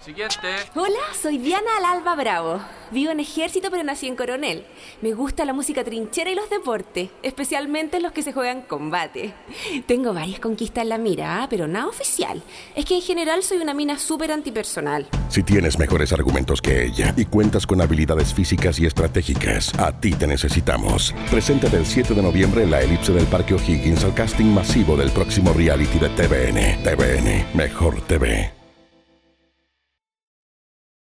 Siguiente. Hola, soy Diana Alalba Bravo. Vivo en Ejército, pero nací en Coronel. Me gusta la música trinchera y los deportes, especialmente los que se juegan combate. Tengo varias conquistas en la mira, pero nada oficial. Es que en general soy una mina súper antipersonal. Si tienes mejores argumentos que ella y cuentas con habilidades físicas y estratégicas, a ti te necesitamos. Preséntate el 7 de noviembre en la elipse del Parque O'Higgins al casting masivo del próximo reality de TVN. TVN, Mejor TV.